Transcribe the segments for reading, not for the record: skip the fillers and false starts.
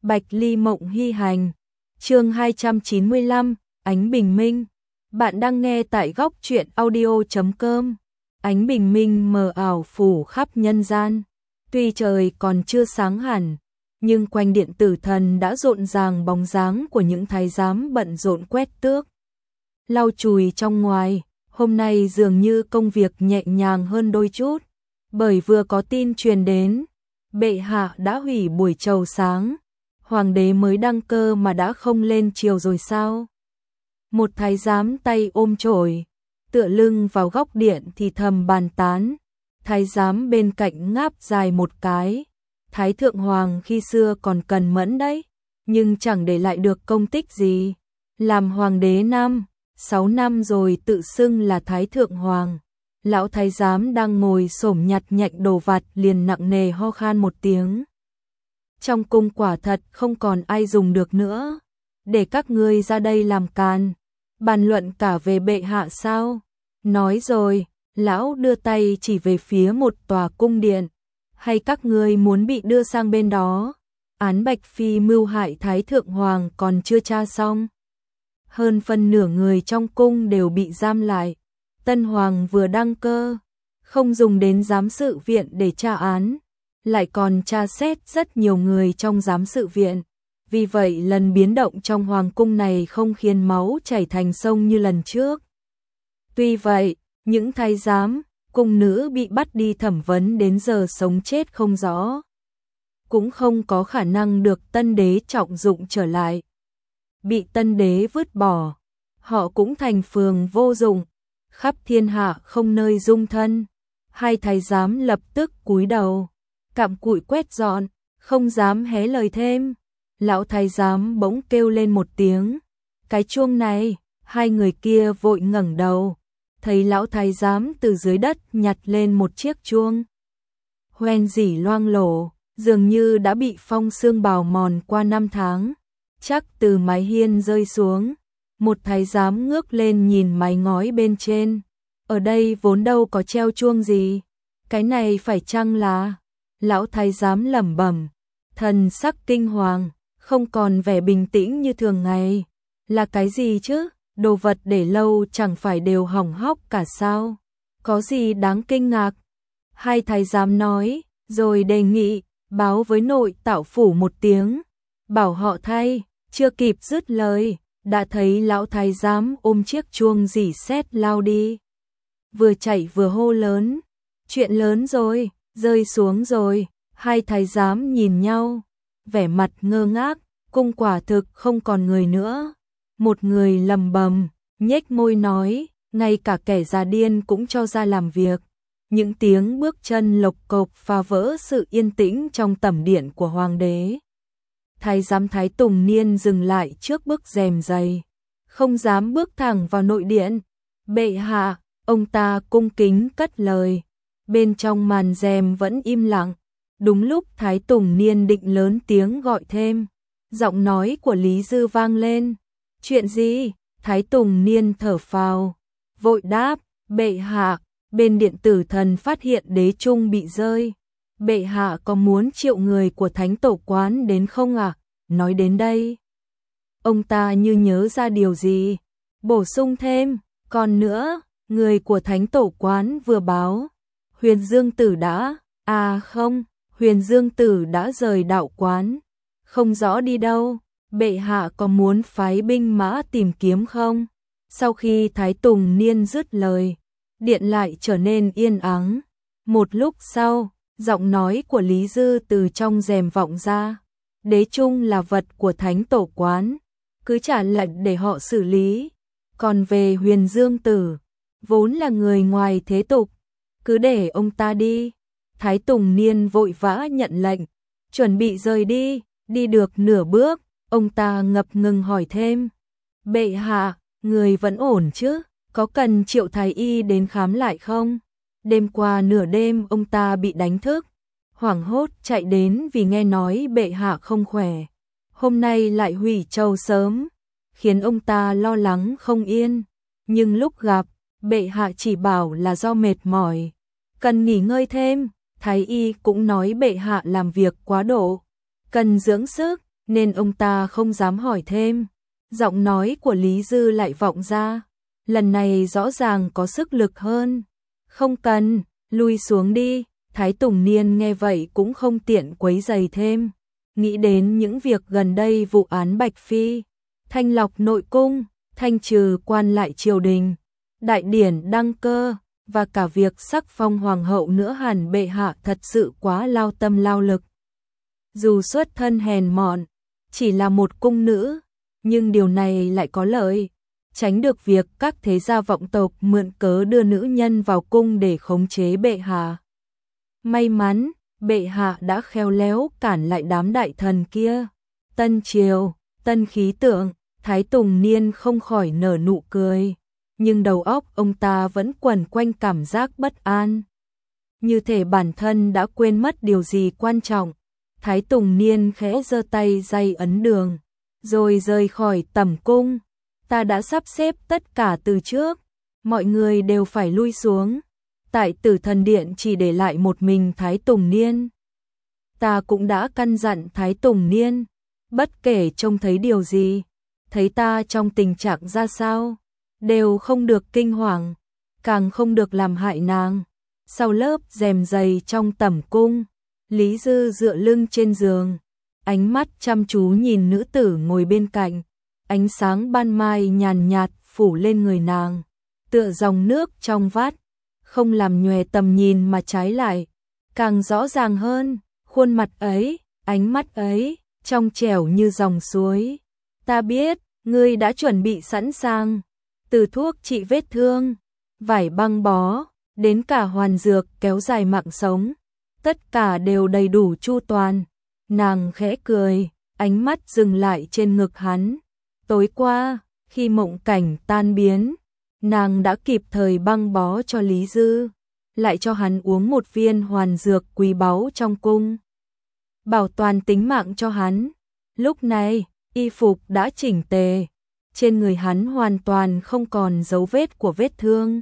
Bạch Ly Mộng Hy Hành. Chương 295, Ánh Bình Minh. Bạn đang nghe tại góc truyện audio.com. Ánh bình minh mờ ảo phủ khắp nhân gian. Tuy trời còn chưa sáng hẳn, nhưng quanh điện tử thần đã rộn ràng bóng dáng của những thái giám bận rộn quét tước, lau chùi trong ngoài. Hôm nay dường như công việc nhẹ nhàng hơn đôi chút, bởi vừa có tin truyền đến, bệ hạ đã hủy buổi chầu sáng. Hoàng đế mới đăng cơ mà đã không lên triều rồi sao? Một thái giám tay ôm chổi, tựa lưng vào góc điện thì thầm bàn tán. Thái giám bên cạnh ngáp dài một cái. Thái thượng hoàng khi xưa còn cần mẫn đấy, nhưng chẳng để lại được công tích gì. Làm hoàng đế 6 năm rồi tự xưng là thái thượng hoàng. Lão thái giám đang ngồi xổm nhặt nhạnh đồ vặt liền nặng nề ho khan một tiếng. Trong cung quả thật không còn ai dùng được nữa. Để các ngươi ra đây làm càn, bàn luận cả về bệ hạ sao? Nói rồi, lão đưa tay chỉ về phía một tòa cung điện. Hay các ngươi muốn bị đưa sang bên đó? Án Bạch Phi mưu hại Thái Thượng Hoàng còn chưa tra xong. Hơn phân nửa người trong cung đều bị giam lại. Tân Hoàng vừa đăng cơ, không dùng đến giám sự viện để tra án, lại còn tra xét rất nhiều người trong giám sự viện. Vì vậy lần biến động trong hoàng cung này không khiến máu chảy thành sông như lần trước. Tuy vậy, những thái giám, cung nữ bị bắt đi thẩm vấn đến giờ sống chết không rõ, cũng không có khả năng được tân đế trọng dụng trở lại. Bị tân đế vứt bỏ, họ cũng thành phường vô dụng, khắp thiên hạ không nơi dung thân. Hai thái giám lập tức cúi đầu, cặm cụi quét dọn, không dám hé lời thêm. Lão thái giám bỗng kêu lên một tiếng, cái chuông này. Hai người kia vội ngẩng đầu, thấy lão thái giám từ dưới đất nhặt lên một chiếc chuông hoen rỉ loang lổ, dường như đã bị phong sương bào mòn qua năm tháng, chắc từ mái hiên rơi xuống. Một thái giám ngước lên nhìn mái ngói bên trên, ở đây vốn đâu có treo chuông gì, cái này phải chăng là... Lão thái giám lẩm bẩm, thần sắc kinh hoàng, không còn vẻ bình tĩnh như thường ngày. Là cái gì chứ? Đồ vật để lâu chẳng phải đều hỏng hóc cả sao? Có gì đáng kinh ngạc? Hai thái giám nói, rồi đề nghị báo với nội tạo phủ một tiếng, bảo họ thay. Chưa kịp dứt lời, đã thấy lão thái giám ôm chiếc chuông rỉ sét lao đi, vừa chạy vừa hô lớn, chuyện lớn rồi, rơi xuống rồi. Hai thái giám nhìn nhau, vẻ mặt ngơ ngác. Cung quả thực không còn người nữa. Một người lầm bầm, nhếch môi nói, ngay cả kẻ già điên cũng cho ra làm việc. Những tiếng bước chân lộc cộc phá vỡ sự yên tĩnh trong tẩm điện của hoàng đế. Thái giám Thái Tùng Niên dừng lại trước bức rèm dày, không dám bước thẳng vào nội điện. Bệ hạ, ông ta cung kính cất lời. Bên trong màn rèm vẫn im lặng. Đúng lúc Thái Tùng Niên định lớn tiếng gọi thêm, giọng nói của Lý Dư vang lên. Chuyện gì? Thái Tùng Niên thở phào, vội đáp, bệ hạ, bên điện tử thần phát hiện đế chung bị rơi. Bệ hạ có muốn triệu người của Thánh Tổ Quán đến không ạ? Nói đến đây, ông ta như nhớ ra điều gì, bổ sung thêm, còn nữa, người của Thánh Tổ Quán vừa báo, Huyền Dương Tử đã, không, Huyền Dương Tử đã rời đạo quán, không rõ đi đâu. Bệ hạ có muốn phái binh mã tìm kiếm không? Sau khi Thái Tùng Niên dứt lời, điện lại trở nên yên ắng. Một lúc sau, giọng nói của Lý Dư từ trong rèm vọng ra. Đế chung là vật của Thánh Tổ Quán, cứ trả lệnh để họ xử lý. Còn về Huyền Dương Tử, vốn là người ngoài thế tục, cứ để ông ta đi. Thái Tùng Niên vội vã nhận lệnh, chuẩn bị rời đi. Đi được nửa bước, ông ta ngập ngừng hỏi thêm, bệ hạ, người vẫn ổn chứ? Có cần triệu thái y đến khám lại không? Đêm qua nửa đêm ông ta bị đánh thức, hoảng hốt chạy đến vì nghe nói bệ hạ không khỏe. Hôm nay lại hủy chầu sớm, khiến ông ta lo lắng không yên. Nhưng lúc gặp, bệ hạ chỉ bảo là do mệt mỏi, cần nghỉ ngơi thêm. Thái y cũng nói bệ hạ làm việc quá độ, cần dưỡng sức. nên ông ta không dám hỏi thêm. Giọng nói của Lý Dư lại vọng ra, lần này rõ ràng có sức lực hơn. Không cần, lui xuống đi. Thái Tùng Niên nghe vậy cũng không tiện quấy rầy thêm, nghĩ đến những việc gần đây vụ án Bạch Phi, thanh lọc nội cung, thanh trừ quan lại triều đình, đại điển đăng cơ, và cả việc sắc phong hoàng hậu nữa, hẳn bệ hạ thật sự quá lao tâm lao lực. Dù xuất thân hèn mọn, chỉ là một cung nữ, nhưng điều này lại có lợi, tránh được việc các thế gia vọng tộc mượn cớ đưa nữ nhân vào cung để khống chế bệ hạ. May mắn, bệ hạ đã khéo léo cản lại đám đại thần kia. Tân triều, tân khí tượng, Thái Tùng Niên không khỏi nở nụ cười, nhưng đầu óc ông ta vẫn quẩn quanh cảm giác bất an. Như thể bản thân đã quên mất điều gì quan trọng. Thái Tùng Niên khẽ giơ tay dây ấn đường, rồi rời khỏi tẩm cung. Ta đã sắp xếp tất cả từ trước, mọi người đều phải lui xuống. Tại Tử Thần Điện chỉ để lại một mình Thái Tùng Niên. Ta cũng đã căn dặn Thái Tùng Niên, bất kể trông thấy điều gì, thấy ta trong tình trạng ra sao, đều không được kinh hoàng, càng không được làm hại nàng. Sau lớp rèm dày trong tẩm cung, Lý Dư dựa lưng trên giường, ánh mắt chăm chú nhìn nữ tử ngồi bên cạnh. Ánh sáng ban mai nhàn nhạt phủ lên người nàng, tựa dòng nước trong vắt, không làm nhòe tầm nhìn mà trái lại càng rõ ràng hơn. Khuôn mặt ấy, ánh mắt ấy, trong trẻo như dòng suối. Ta biết, ngươi đã chuẩn bị sẵn sàng, từ thuốc trị vết thương, vải băng bó, đến cả hoàn dược kéo dài mạng sống, tất cả đều đầy đủ chu toàn. Nàng khẽ cười, ánh mắt dừng lại trên ngực hắn. Tối qua, khi mộng cảnh tan biến, nàng đã kịp thời băng bó cho Lý Dư, lại cho hắn uống một viên hoàn dược quý báu trong cung, bảo toàn tính mạng cho hắn. Lúc này, y phục đã chỉnh tề, trên người hắn hoàn toàn không còn dấu vết của vết thương.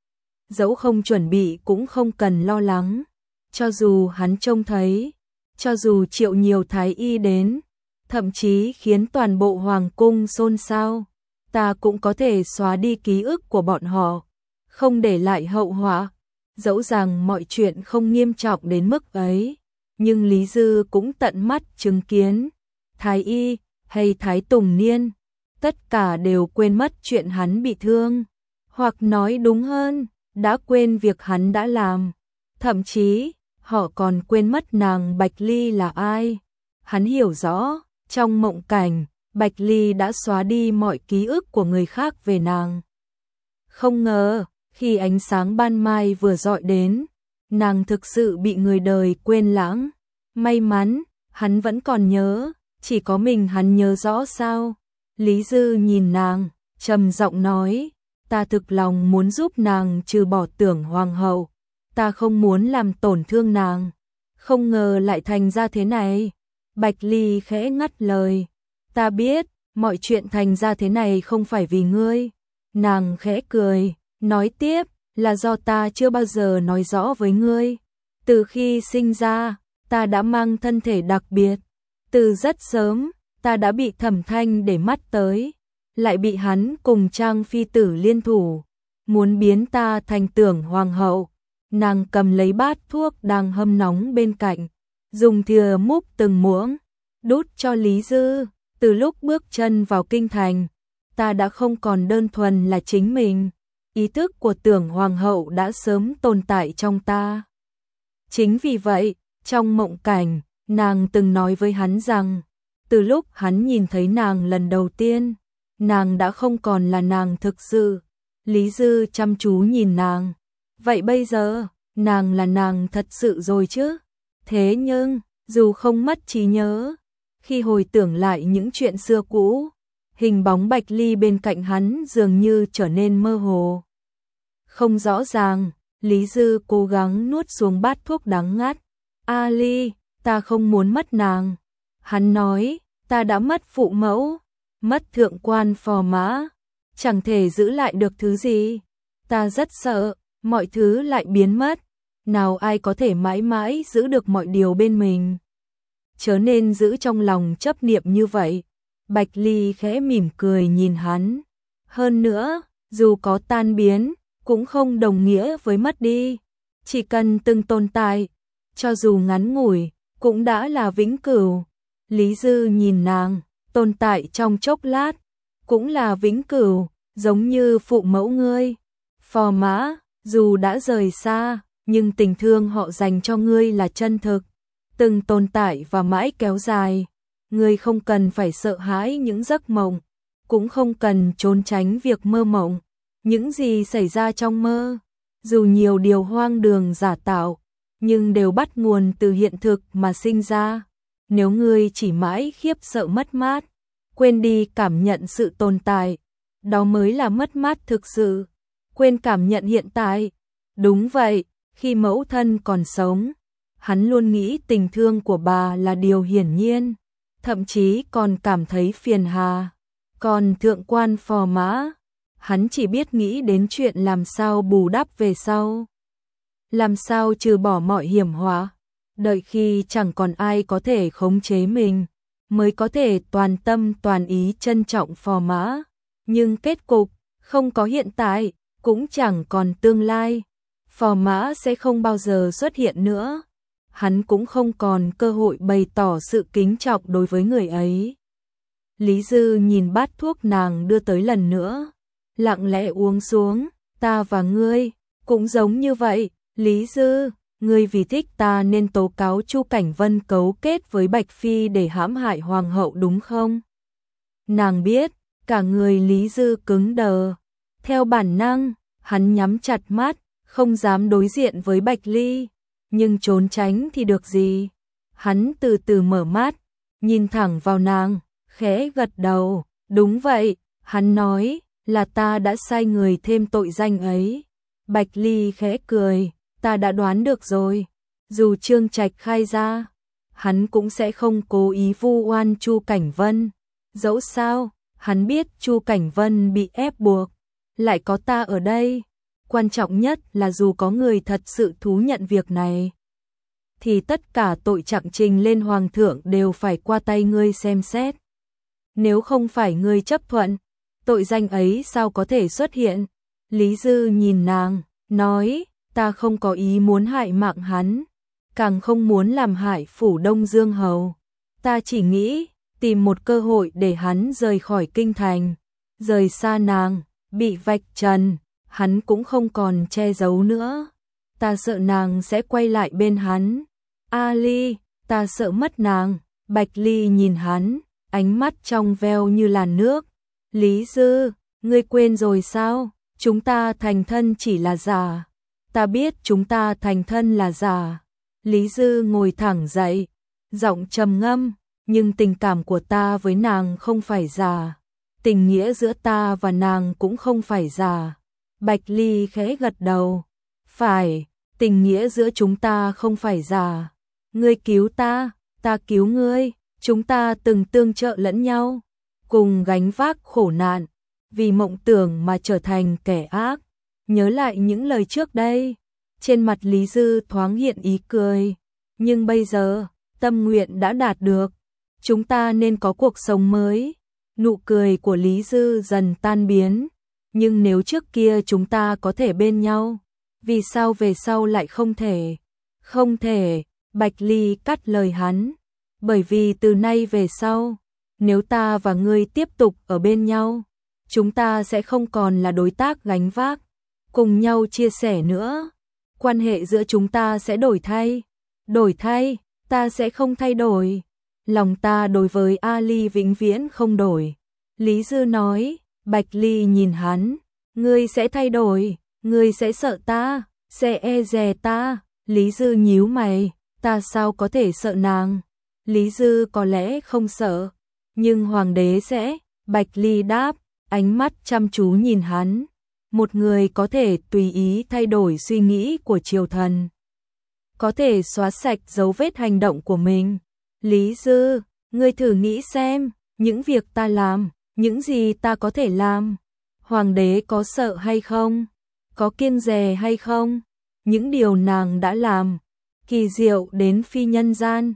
Dẫu không chuẩn bị cũng không cần lo lắng, cho dù hắn trông thấy, cho dù triệu nhiều thái y đến, thậm chí khiến toàn bộ hoàng cung xôn xao, ta cũng có thể xóa đi ký ức của bọn họ, không để lại hậu họa. Dẫu rằng mọi chuyện không nghiêm trọng đến mức ấy, nhưng Lý Dư cũng tận mắt chứng kiến, thái y hay Thái Tùng Niên, tất cả đều quên mất chuyện hắn bị thương, hoặc nói đúng hơn, đã quên việc hắn đã làm. Thậm chí, họ còn quên mất nàng Bạch Ly là ai. Hắn hiểu rõ, trong mộng cảnh, Bạch Ly đã xóa đi mọi ký ức của người khác về nàng. Không ngờ, khi ánh sáng ban mai vừa dọi đến, nàng thực sự bị người đời quên lãng. May mắn, hắn vẫn còn nhớ, chỉ có mình hắn nhớ rõ sao. Lý Dư nhìn nàng, trầm giọng nói, ta thực lòng muốn giúp nàng trừ bỏ Tưởng hoàng hậu, ta không muốn làm tổn thương nàng. Không ngờ lại thành ra thế này. Bạch Ly khẽ ngắt lời, ta biết, mọi chuyện thành ra thế này không phải vì ngươi. Nàng khẽ cười, nói tiếp, là do ta chưa bao giờ nói rõ với ngươi. Từ khi sinh ra, ta đã mang thân thể đặc biệt. Từ rất sớm, ta đã bị Thẩm Thanh để mắt tới, lại bị hắn cùng Trang phi tử liên thủ, muốn biến ta thành Tưởng hoàng hậu. Nàng cầm lấy bát thuốc đang hâm nóng bên cạnh, dùng thìa múc từng muỗng, đút cho Lý Dư. Từ lúc bước chân vào kinh thành, ta đã không còn đơn thuần là chính mình. Ý thức của Tưởng hoàng hậu đã sớm tồn tại trong ta. Chính vì vậy, trong mộng cảnh, nàng từng nói với hắn rằng, từ lúc hắn nhìn thấy nàng lần đầu tiên, nàng đã không còn là nàng thực sự. Lý Dư chăm chú nhìn nàng. Vậy bây giờ, nàng là nàng thật sự rồi chứ? Thế nhưng, dù không mất trí nhớ, khi hồi tưởng lại những chuyện xưa cũ, hình bóng Bạch Ly bên cạnh hắn dường như trở nên mơ hồ. Không rõ ràng, Lý Dư cố gắng nuốt xuống bát thuốc đắng ngắt. A Ly, ta không muốn mất nàng. Hắn nói, ta đã mất phụ mẫu, mất thượng quan phò mã, chẳng thể giữ lại được thứ gì. Ta rất sợ, mọi thứ lại biến mất. Nào ai có thể mãi mãi giữ được mọi điều bên mình. chớ nên giữ trong lòng chấp niệm như vậy. Bạch Ly khẽ mỉm cười nhìn hắn. Hơn nữa, dù có tan biến, cũng không đồng nghĩa với mất đi. Chỉ cần từng tồn tại, cho dù ngắn ngủi, cũng đã là vĩnh cửu. Lý Dư nhìn nàng, tồn tại trong chốc lát, cũng là vĩnh cửu, giống như phụ mẫu ngươi. Phò Mã, dù đã rời xa, nhưng tình thương họ dành cho ngươi là chân thực, từng tồn tại và mãi kéo dài. Ngươi không cần phải sợ hãi những giấc mộng, cũng không cần trốn tránh việc mơ mộng. Những gì xảy ra trong mơ, dù nhiều điều hoang đường giả tạo, nhưng đều bắt nguồn từ hiện thực mà sinh ra. Nếu ngươi chỉ mãi khiếp sợ mất mát, quên đi cảm nhận sự tồn tại, đó mới là mất mát thực sự. Quên cảm nhận hiện tại. Đúng vậy, khi mẫu thân còn sống, hắn luôn nghĩ tình thương của bà là điều hiển nhiên, thậm chí còn cảm thấy phiền hà. Còn thượng quan Phò Mã, hắn chỉ biết nghĩ đến chuyện làm sao bù đắp về sau. Làm sao trừ bỏ mọi hiểm họa, đợi khi chẳng còn ai có thể khống chế mình, mới có thể toàn tâm toàn ý trân trọng Phò Mã. Nhưng kết cục, không có hiện tại, cũng chẳng còn tương lai. Phò Mã sẽ không bao giờ xuất hiện nữa. Hắn cũng không còn cơ hội bày tỏ sự kính trọng đối với người ấy. Lý Dư nhìn bát thuốc nàng đưa tới lần nữa, lặng lẽ uống xuống. Ta và ngươi cũng giống như vậy, Lý Dư, ngươi vì thích ta nên tố cáo Chu Cảnh Vân cấu kết với Bạch Phi để hãm hại hoàng hậu đúng không? Nàng biết, cả người Lý Dư cứng đờ. Theo bản năng, hắn nhắm chặt mắt, không dám đối diện với Bạch Ly, nhưng trốn tránh thì được gì. Hắn từ từ mở mắt, nhìn thẳng vào nàng, khẽ gật đầu. Đúng vậy, hắn nói, là ta đã sai người thêm tội danh ấy. Bạch Ly khẽ cười, ta đã đoán được rồi. Dù Trương Trạch khai ra, hắn cũng sẽ không cố ý vu oan Chu Cảnh Vân. Dẫu sao, hắn biết Chu Cảnh Vân bị ép buộc, lại có ta ở đây. Quan trọng nhất là dù có người thật sự thú nhận việc này, thì tất cả tội trạng trình lên hoàng thượng đều phải qua tay ngươi xem xét. Nếu không phải ngươi chấp thuận, tội danh ấy sao có thể xuất hiện? Lý Dư nhìn nàng, nói, ta không có ý muốn hại mạng hắn, càng không muốn làm hại phủ Đông Dương Hầu. Ta chỉ nghĩ, tìm một cơ hội để hắn rời khỏi kinh thành, rời xa nàng, bị vạch trần, hắn cũng không còn che giấu nữa. Ta sợ nàng sẽ quay lại bên hắn. Ali, ta sợ mất nàng. Bạch Ly nhìn hắn, ánh mắt trong veo như làn nước. Lý Dư, ngươi quên rồi sao? Chúng ta thành thân chỉ là giả. Ta biết chúng ta thành thân là giả. Lý Dư ngồi thẳng dậy, giọng trầm ngâm, nhưng tình cảm của ta với nàng không phải giả. Tình nghĩa giữa ta và nàng cũng không phải giả. Bạch Ly khẽ gật đầu. Phải, tình nghĩa giữa chúng ta không phải giả. Ngươi cứu ta cứu ngươi, chúng ta từng tương trợ lẫn nhau, cùng gánh vác khổ nạn, vì mộng tưởng mà trở thành kẻ ác. Nhớ lại những lời trước đây, trên mặt Lý Dư thoáng hiện ý cười. Nhưng bây giờ, tâm nguyện đã đạt được, chúng ta nên có cuộc sống mới. Nụ cười của Lý Dư dần tan biến. Nhưng nếu trước kia chúng ta có thể bên nhau, vì sao về sau lại không thể? Không thể, Bạch Ly cắt lời hắn. Bởi vì từ nay về sau, nếu ta và ngươi tiếp tục ở bên nhau, chúng ta sẽ không còn là đối tác gánh vác, cùng nhau chia sẻ nữa. Quan hệ giữa chúng ta sẽ đổi thay. Đổi thay, ta sẽ không thay đổi. Lòng ta đối với Ali vĩnh viễn không đổi. Lý Dư nói. Bạch Ly nhìn hắn, ngươi sẽ thay đổi, ngươi sẽ sợ ta, sẽ e dè ta. Lý Dư nhíu mày, ta sao có thể sợ nàng? Lý Dư có lẽ không sợ, nhưng hoàng đế sẽ. Bạch Ly đáp, ánh mắt chăm chú nhìn hắn. Một người có thể tùy ý thay đổi suy nghĩ của triều thần, có thể xóa sạch dấu vết hành động của mình. Lý Dư, ngươi thử nghĩ xem, những việc ta làm, những gì ta có thể làm, hoàng đế có sợ hay không? Có kiêng dè hay không? Những điều nàng đã làm, kỳ diệu đến phi nhân gian,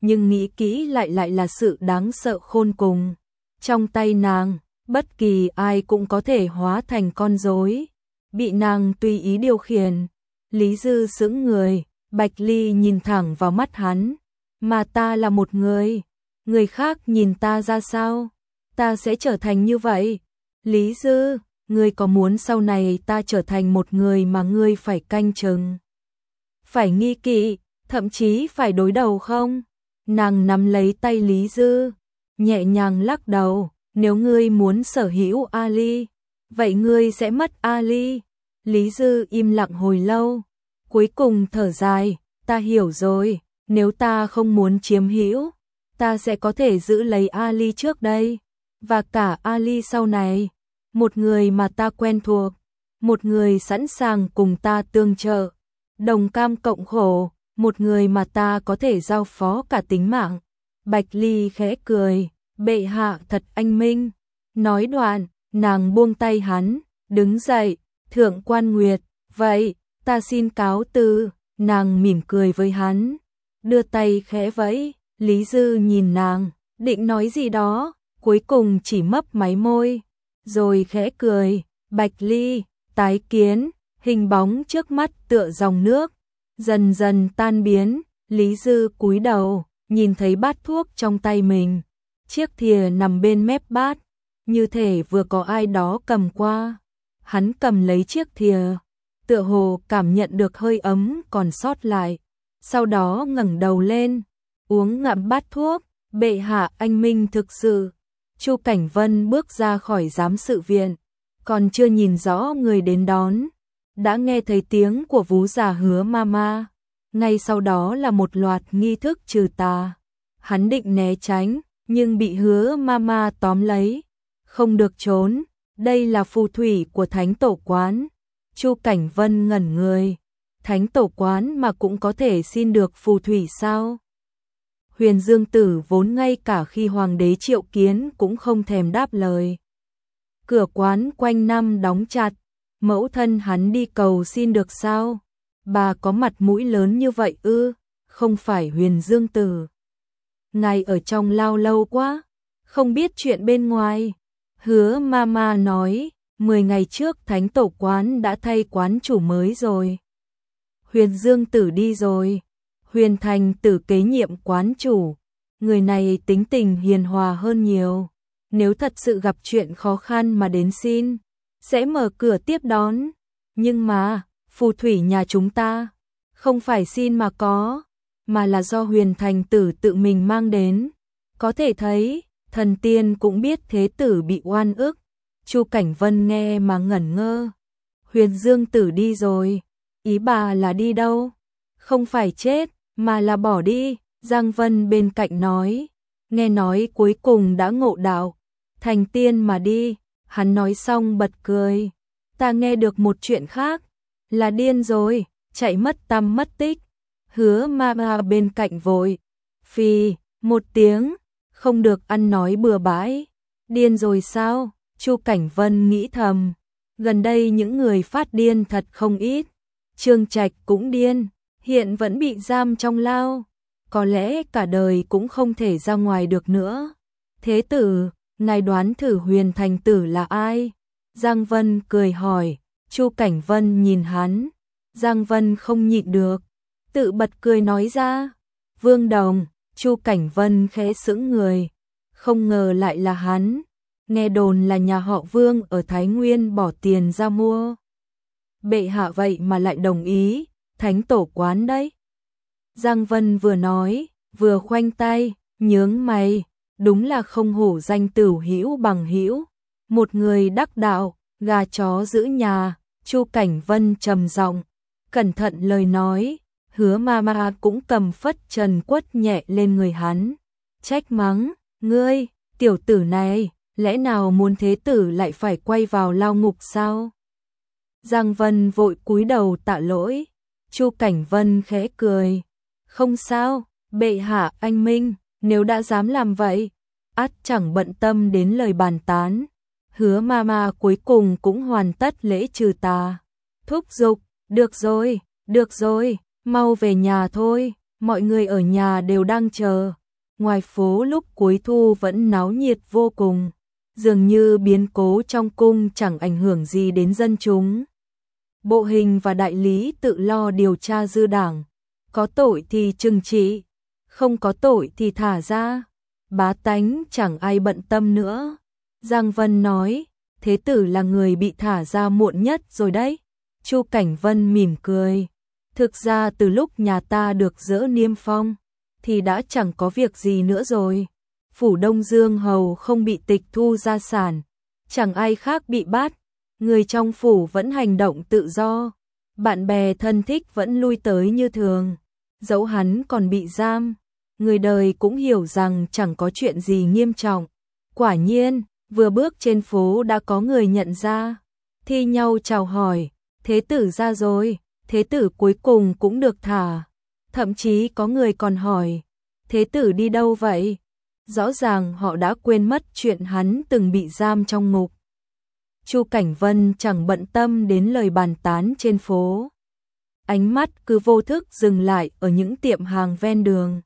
nhưng nghĩ kỹ lại là sự đáng sợ khôn cùng. Trong tay nàng, bất kỳ ai cũng có thể hóa thành con rối, bị nàng tùy ý điều khiển. Lý Dư sững người, Bạch Ly nhìn thẳng vào mắt hắn, mà ta là một người khác nhìn ta ra sao? Ta sẽ trở thành như vậy. Lý Dư, ngươi có muốn sau này ta trở thành một người mà ngươi phải canh chừng, phải nghi kỵ, thậm chí phải đối đầu không? Nàng nắm lấy tay Lý Dư, nhẹ nhàng lắc đầu, nếu ngươi muốn sở hữu Ali, vậy ngươi sẽ mất Ali. Lý Dư im lặng hồi lâu, cuối cùng thở dài, ta hiểu rồi, nếu ta không muốn chiếm hữu, ta sẽ có thể giữ lấy Ali trước đây, và cả Ali sau này, một người mà ta quen thuộc, một người sẵn sàng cùng ta tương trợ, đồng cam cộng khổ, một người mà ta có thể giao phó cả tính mạng. Bạch Ly khẽ cười, bệ hạ thật anh minh. Nói đoạn, nàng buông tay hắn, đứng dậy, Thượng Quan Nguyệt, vậy, ta xin cáo từ. Nàng mỉm cười với hắn, đưa tay khẽ vẫy. Lý Dư nhìn nàng, định nói gì đó, cuối cùng chỉ mấp máy môi, rồi khẽ cười. Bạch Ly, tái kiến. Hình bóng trước mắt tựa dòng nước, dần dần tan biến. Lý Dư cúi đầu, nhìn thấy bát thuốc trong tay mình, chiếc thìa nằm bên mép bát, như thể vừa có ai đó cầm qua. Hắn cầm lấy chiếc thìa, tựa hồ cảm nhận được hơi ấm còn sót lại, sau đó ngẩng đầu lên, uống ngụm bát thuốc. Bệ hạ anh minh thực sự. Chu Cảnh Vân bước ra khỏi giám sự viện, còn chưa nhìn rõ người đến đón, đã nghe thấy tiếng của vú già Hứa Mama. Ngay sau đó là một loạt nghi thức trừ tà. Hắn định né tránh, nhưng bị Hứa Mama tóm lấy. Không được trốn, đây là phù thủy của Thánh Tổ Quán. Chu Cảnh Vân ngẩn người, Thánh Tổ Quán mà cũng có thể xin được phù thủy sao? Huyền Dương Tử vốn ngay cả khi hoàng đế triệu kiến cũng không thèm đáp lời. Cửa quán quanh năm đóng chặt, mẫu thân hắn đi cầu xin được sao? Bà có mặt mũi lớn như vậy ư? Không phải Huyền Dương Tử. Ngài ở trong lao lâu quá, không biết chuyện bên ngoài. Hứa Mama nói, 10 ngày trước Thánh Tổ Quán đã thay quán chủ mới rồi. Huyền Dương Tử đi rồi. Huyền Thành Tử kế nhiệm quán chủ. Người này tính tình hiền hòa hơn nhiều. Nếu thật sự gặp chuyện khó khăn mà đến xin, sẽ mở cửa tiếp đón. Nhưng mà, phù thủy nhà chúng ta, không phải xin mà có, mà là do Huyền Thành Tử tự mình mang đến. Có thể thấy, thần tiên cũng biết thế tử bị oan ức. Chu Cảnh Vân nghe mà ngẩn ngơ. Huyền Dương Tử đi rồi, ý bà là đi đâu? Không phải chết, mà là bỏ đi. Giang Vân bên cạnh nói, nghe nói cuối cùng đã ngộ đạo, thành tiên mà đi. Hắn nói xong bật cười, ta nghe được một chuyện khác, là điên rồi, chạy mất tăm mất tích. Hứa Mama bên cạnh vội, phì, một tiếng, không được ăn nói bừa bãi. Điên rồi sao? Chu Cảnh Vân nghĩ thầm, gần đây những người phát điên thật không ít. Trương Trạch cũng điên, hiện vẫn bị giam trong lao, có lẽ cả đời cũng không thể ra ngoài được nữa. Thế tử, ngài đoán thử Huyền Thành Tử là ai? Giang Vân cười hỏi. Chu Cảnh Vân nhìn hắn, Giang Vân không nhịn được, tự bật cười nói ra, Vương Đồng. Chu Cảnh Vân khẽ sững người, không ngờ lại là hắn. Nghe đồn là nhà họ Vương ở Thái Nguyên bỏ tiền ra mua. Bệ hạ vậy mà lại đồng ý, Thánh Tổ Quán đấy. Giang Vân vừa nói, vừa khoanh tay, nhướng mày, đúng là không hổ danh Tửu Hữu bằng hữu, một người đắc đạo, gà chó giữ nhà. Chu Cảnh Vân trầm giọng, cẩn thận lời nói. Hứa Mama cũng cầm phất trần quất nhẹ lên người hắn, trách mắng, ngươi, tiểu tử này, lẽ nào muốn thế tử lại phải quay vào lao ngục sao? Giang Vân vội cúi đầu tạ lỗi. Chu Cảnh Vân khẽ cười, không sao, bệ hạ anh minh, nếu đã dám làm vậy, ắt chẳng bận tâm đến lời bàn tán. Hứa Mama cuối cùng cũng hoàn tất lễ trừ tà, thúc giục, được rồi, mau về nhà thôi, mọi người ở nhà đều đang chờ. Ngoài phố lúc cuối thu vẫn náo nhiệt vô cùng, dường như biến cố trong cung chẳng ảnh hưởng gì đến dân chúng. Bộ hình và đại lý tự lo điều tra dư đảng, có tội thì trừng trị, không có tội thì thả ra, bá tánh chẳng ai bận tâm nữa. Giang Vân nói, thế tử là người bị thả ra muộn nhất rồi đấy. Chu Cảnh Vân mỉm cười, thực ra từ lúc nhà ta được dỡ niêm phong, thì đã chẳng có việc gì nữa rồi. Phủ Đông Dương hầu không bị tịch thu gia sản, chẳng ai khác bị bắt, người trong phủ vẫn hành động tự do, bạn bè thân thích vẫn lui tới như thường, dẫu hắn còn bị giam, người đời cũng hiểu rằng chẳng có chuyện gì nghiêm trọng. Quả nhiên, vừa bước trên phố đã có người nhận ra, thi nhau chào hỏi, thế tử ra rồi, thế tử cuối cùng cũng được thả. Thậm chí có người còn hỏi, thế tử đi đâu vậy? Rõ ràng họ đã quên mất chuyện hắn từng bị giam trong ngục. Chu Cảnh Vân chẳng bận tâm đến lời bàn tán trên phố. Ánh mắt cứ vô thức dừng lại ở những tiệm hàng ven đường.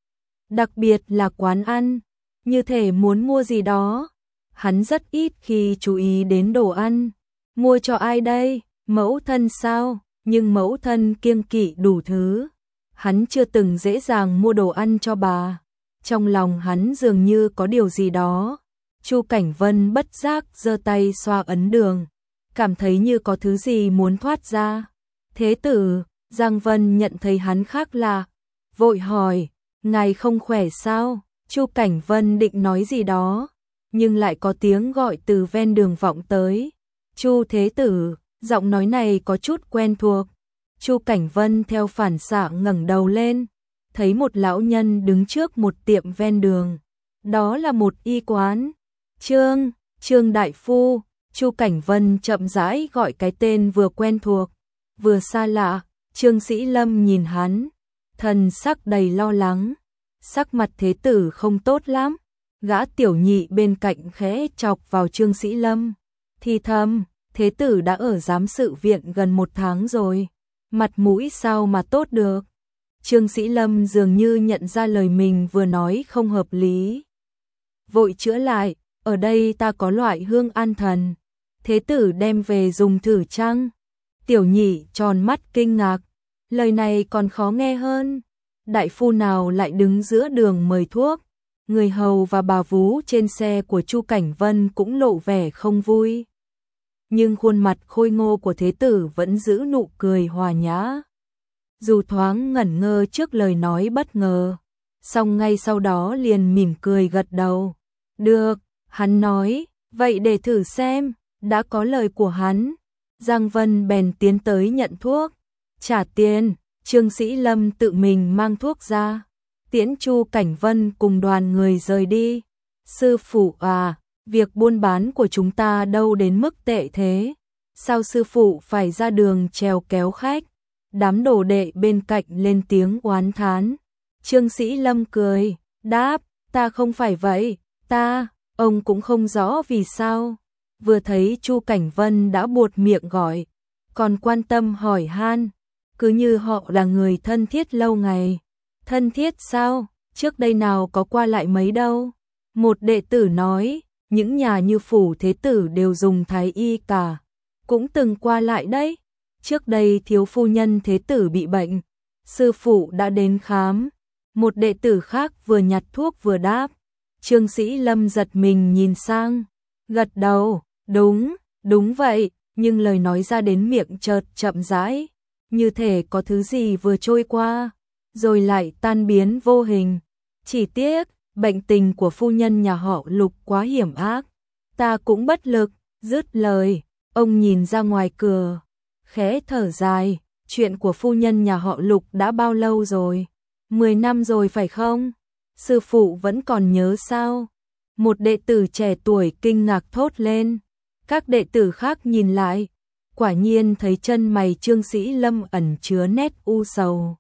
Đặc biệt là quán ăn, như thể muốn mua gì đó. Hắn rất ít khi chú ý đến đồ ăn. Mua cho ai đây? Mẫu thân sao? Nhưng mẫu thân kiêng kỵ đủ thứ. Hắn chưa từng dễ dàng mua đồ ăn cho bà. Trong lòng hắn dường như có điều gì đó. Chu Cảnh Vân bất giác giơ tay xoa ấn đường, cảm thấy như có thứ gì muốn thoát ra. Thế tử, Giang Vân nhận thấy hắn khác lạ, vội hỏi, ngài không khỏe sao? Chu Cảnh Vân định nói gì đó, nhưng lại có tiếng gọi từ ven đường vọng tới. Chu thế tử, giọng nói này có chút quen thuộc. Chu Cảnh Vân theo phản xạ ngẩng đầu lên, thấy một lão nhân đứng trước một tiệm ven đường. Đó là một y quán. Trương đại phu. Chu Cảnh Vân chậm rãi gọi cái tên vừa quen thuộc, vừa xa lạ. Trương Sĩ Lâm nhìn hắn, thần sắc đầy lo lắng. Sắc mặt thế tử không tốt lắm. Gã tiểu nhị bên cạnh khẽ chọc vào Trương Sĩ Lâm, thì thầm, thế tử đã ở giám sự viện gần 1 tháng rồi, mặt mũi sao mà tốt được. Trương Sĩ Lâm dường như nhận ra lời mình vừa nói không hợp lý, vội chữa lại, ở đây ta có loại hương an thần, thế tử đem về dùng thử chăng? Tiểu nhị tròn mắt kinh ngạc, lời này còn khó nghe hơn. Đại phu nào lại đứng giữa đường mời thuốc? Người hầu và bà vú trên xe của Chu Cảnh Vân cũng lộ vẻ không vui. Nhưng khuôn mặt khôi ngô của thế tử vẫn giữ nụ cười hòa nhã. Dù thoáng ngẩn ngơ trước lời nói bất ngờ, song ngay sau đó liền mỉm cười gật đầu. Được, hắn nói, vậy để thử xem. Đã có lời của hắn, Giang Vân bèn tiến tới nhận thuốc. Trả tiền, Trương Sĩ Lâm tự mình mang thuốc ra, tiễn Chu Cảnh Vân cùng đoàn người rời đi. Sư phụ à, việc buôn bán của chúng ta đâu đến mức tệ thế, sao sư phụ phải ra đường trèo kéo khách? Đám đồ đệ bên cạnh lên tiếng oán thán. Trương Sĩ Lâm cười, đáp, ta không phải vậy, ông cũng không rõ vì sao. Vừa thấy Chu Cảnh Vân đã buột miệng gọi, còn quan tâm hỏi han, cứ như họ là người thân thiết lâu ngày. Thân thiết sao? Trước đây nào có qua lại mấy đâu. Một đệ tử nói, những nhà như phủ thế tử đều dùng thái y cả, cũng từng qua lại đấy. Trước đây thiếu phu nhân thế tử bị bệnh, sư phụ đã đến khám. Một đệ tử khác vừa nhặt thuốc vừa đáp. Trương Sĩ Lâm giật mình nhìn sang, gật đầu, đúng vậy, nhưng lời nói ra đến miệng chợt chậm rãi, như thể có thứ gì vừa trôi qua, rồi lại tan biến vô hình. Chỉ tiếc, bệnh tình của phu nhân nhà họ Lục quá hiểm ác, ta cũng bất lực. Dứt lời, ông nhìn ra ngoài cửa, khẽ thở dài, chuyện của phu nhân nhà họ Lục đã bao lâu rồi? 10 năm rồi phải không? Sư phụ vẫn còn nhớ sao? Một đệ tử trẻ tuổi kinh ngạc thốt lên. Các đệ tử khác nhìn lại, quả nhiên thấy chân mày Trương Sĩ Lâm ẩn chứa nét u sầu.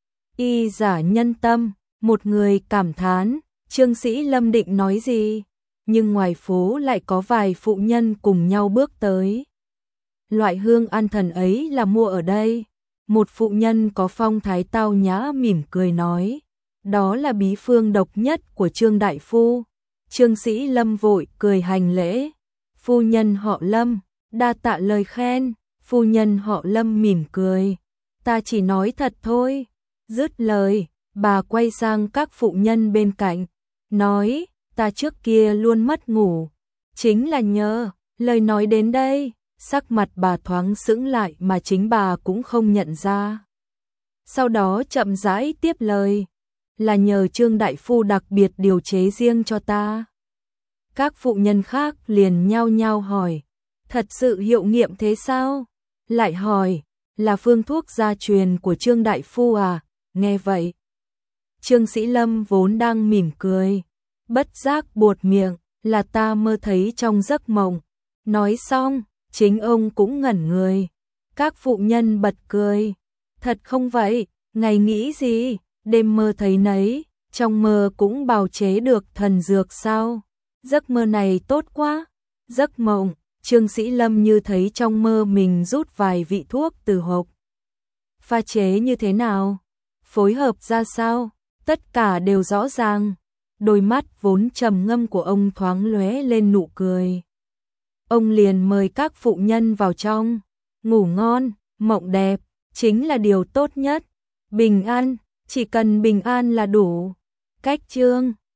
Y giả nhân tâm, một người cảm thán. Trương Sĩ Lâm định nói gì, nhưng ngoài phố lại có vài phụ nhân cùng nhau bước tới. Loại hương an thần ấy là mua ở đây. Một phụ nhân có phong thái tao nhã mỉm cười nói, đó là bí phương độc nhất của Trương đại phu. Trương Sĩ Lâm vội cười hành lễ. Phu nhân họ Lâm, đa tạ lời khen. Phu nhân họ Lâm mỉm cười. Ta chỉ nói thật thôi. Dứt lời, bà quay sang các phụ nhân bên cạnh, nói, ta trước kia luôn mất ngủ, chính là nhờ. Lời nói đến đây, sắc mặt bà thoáng sững lại mà chính bà cũng không nhận ra. Sau đó chậm rãi tiếp lời, là nhờ Trương đại phu đặc biệt điều chế riêng cho ta. Các phụ nhân khác liền nhao nhao hỏi, thật sự hiệu nghiệm thế sao? Lại hỏi, là phương thuốc gia truyền của Trương đại phu à? Nghe vậy, Trương Sĩ Lâm vốn đang mỉm cười, bất giác buột miệng, là ta mơ thấy trong giấc mộng. Nói xong, chính ông cũng ngẩn người. Các phụ nhân bật cười, thật không vậy, ngày nghĩ gì, đêm mơ thấy nấy, trong mơ cũng bào chế được thần dược sao? Giấc mơ này tốt quá. Giấc mộng, Trương Sĩ Lâm như thấy trong mơ mình rút vài vị thuốc từ hộp. Pha chế như thế nào? Phối hợp ra sao? Tất cả đều rõ ràng. Đôi mắt vốn trầm ngâm của ông thoáng lóe lên nụ cười. Ông liền mời các phụ nhân vào trong. Ngủ ngon, mộng đẹp, chính là điều tốt nhất. Bình an, chỉ cần bình an là đủ. Cách Trương